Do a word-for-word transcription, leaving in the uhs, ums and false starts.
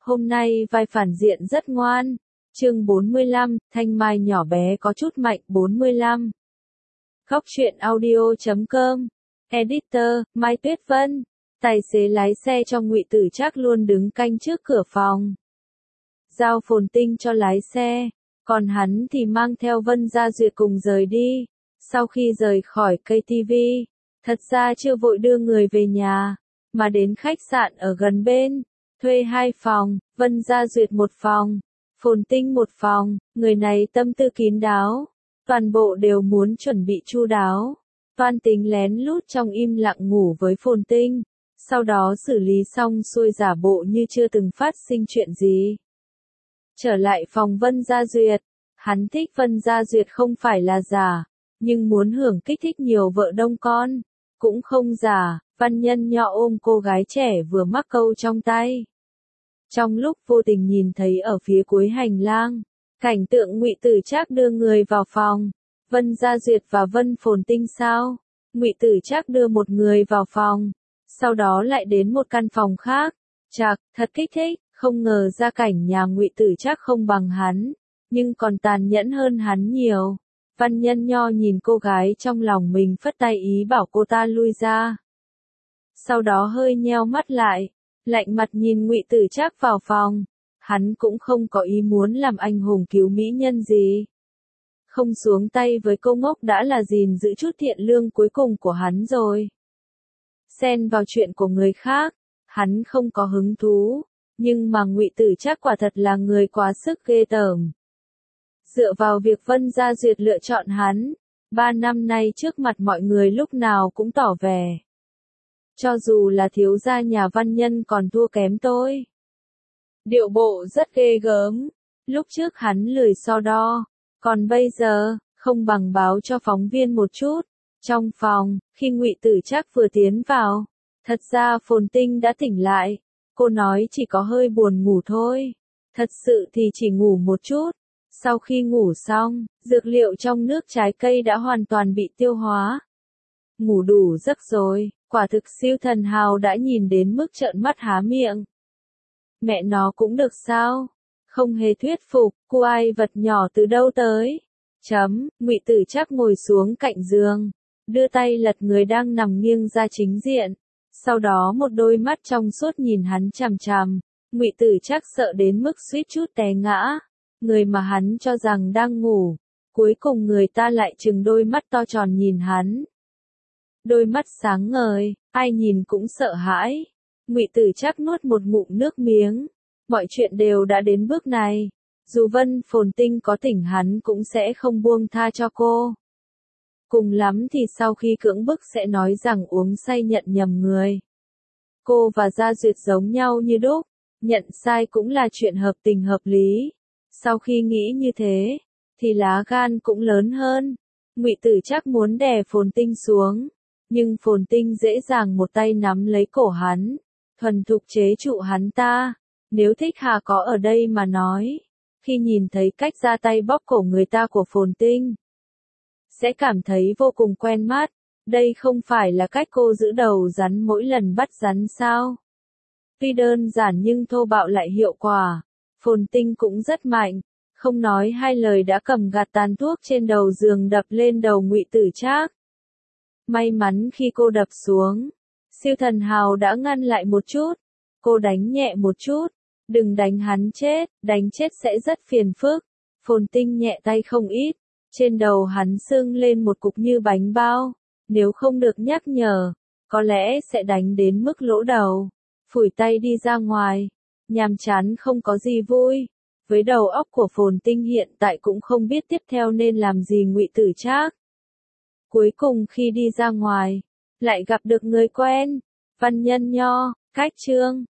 Hôm nay vai phản diện rất ngoan. Chương bốn mươi lăm, thanh mai nhỏ bé có chút mạnh. bốn mươi lăm. Góc truyện audio chấm com. Editor, Mai Tuyết Vân. Tài xế lái xe cho Ngụy Tử Trác luôn đứng canh trước cửa phòng. Giao Phồn Tinh cho lái xe, còn hắn thì mang theo Vân Gia Duyệt cùng rời đi. Sau khi rời khỏi cây ti vi, thật ra chưa vội đưa người về nhà, mà đến khách sạn ở gần bên, thuê hai phòng, Vân Gia Duyệt một phòng, Phồn Tinh một phòng. Người này tâm tư kín đáo, toàn bộ đều muốn chuẩn bị chu đáo. Toan tính lén lút trong im lặng ngủ với Phồn Tinh, sau đó xử lý xong xuôi giả bộ như chưa từng phát sinh chuyện gì. Trở lại phòng Vân Gia Duyệt, hắn thích Vân Gia Duyệt không phải là giả, nhưng muốn hưởng kích thích nhiều vợ đông con, cũng không giả. Văn Nhân Nho ôm cô gái trẻ vừa mắc câu trong tay. Trong lúc vô tình nhìn thấy ở phía cuối hành lang, cảnh tượng Ngụy Tử Trác đưa người vào phòng. Vân Gia Duyệt và Vân Phồn Tinh sao? Ngụy Tử Trác đưa một người vào phòng, sau đó lại đến một căn phòng khác. Chạc, thật kích thích, không ngờ gia cảnh nhà Ngụy Tử Trác không bằng hắn, nhưng còn tàn nhẫn hơn hắn nhiều. Văn Nhân Nho nhìn cô gái trong lòng mình phất tay ý bảo cô ta lui ra. Sau đó hơi nheo mắt lại, lạnh mặt nhìn Ngụy Tử Trác vào phòng. Hắn cũng không có ý muốn làm anh hùng cứu mỹ nhân gì. Không xuống tay với cô ngốc đã là gìn giữ chút thiện lương cuối cùng của hắn rồi. Xen vào chuyện của người khác, hắn không có hứng thú, nhưng mà Ngụy Tử Trác quả thật là người quá sức ghê tởm. Dựa vào việc Vân Gia Duyệt lựa chọn hắn, ba năm nay trước mặt mọi người lúc nào cũng tỏ vẻ. Cho dù là thiếu gia nhà Văn Nhân còn thua kém tôi. Điệu bộ rất ghê gớm, lúc trước hắn lười so đo, còn bây giờ, không bằng báo cho phóng viên một chút. Trong phòng, khi Ngụy Tử Trác vừa tiến vào, thật ra Phồn Tinh đã tỉnh lại, cô nói chỉ có hơi buồn ngủ thôi, thật sự thì chỉ ngủ một chút. Sau khi ngủ xong, dược liệu trong nước trái cây đã hoàn toàn bị tiêu hóa. Ngủ đủ giấc rồi, quả thực siêu thần hào đã nhìn đến mức trợn mắt há miệng. Mẹ nó cũng được sao? Không hề thuyết phục, cô ai vật nhỏ từ đâu tới? Chấm, Ngụy Tử Trác ngồi xuống cạnh giường, đưa tay lật người đang nằm nghiêng ra chính diện. Sau đó một đôi mắt trong suốt nhìn hắn chằm chằm. Ngụy Tử Trác sợ đến mức suýt chút té ngã. Người mà hắn cho rằng đang ngủ, cuối cùng người ta lại trừng đôi mắt to tròn nhìn hắn. Đôi mắt sáng ngời, ai nhìn cũng sợ hãi. Ngụy Tử Trác nuốt một ngụm nước miếng. Mọi chuyện đều đã đến bước này, dù Vân Phồn Tinh có tỉnh hắn cũng sẽ không buông tha cho cô. Cùng lắm thì sau khi cưỡng bức sẽ nói rằng uống say nhận nhầm người. Cô và Gia Duyệt giống nhau như đúc, nhận sai cũng là chuyện hợp tình hợp lý. Sau khi nghĩ như thế, thì lá gan cũng lớn hơn. Ngụy Tử Trác muốn đè Phồn Tinh xuống, nhưng Phồn Tinh dễ dàng một tay nắm lấy cổ hắn, thuần thục chế trụ hắn ta. Nếu Thích Hà có ở đây mà nói, khi nhìn thấy cách ra tay bóp cổ người ta của Phồn Tinh, sẽ cảm thấy vô cùng quen mắt. Đây không phải là cách cô giữ đầu rắn mỗi lần bắt rắn sao? Tuy đơn giản nhưng thô bạo lại hiệu quả. Phồn Tinh cũng rất mạnh, không nói hai lời đã cầm gạt tàn thuốc trên đầu giường đập lên đầu Ngụy Tử Trác. May mắn khi cô đập xuống, siêu thần hào đã ngăn lại một chút. Cô đánh nhẹ một chút, đừng đánh hắn chết, đánh chết sẽ rất phiền phức. Phồn Tinh nhẹ tay không ít, trên đầu hắn sưng lên một cục như bánh bao. Nếu không được nhắc nhở, có lẽ sẽ đánh đến mức lỗ đầu. Phủi tay đi ra ngoài, nhàm chán không có gì vui. Với đầu óc của Phồn Tinh hiện tại cũng không biết tiếp theo nên làm gì Ngụy Tử Trác. Cuối cùng khi đi ra ngoài, lại gặp được người quen, Văn Nhân Nho. Cách chương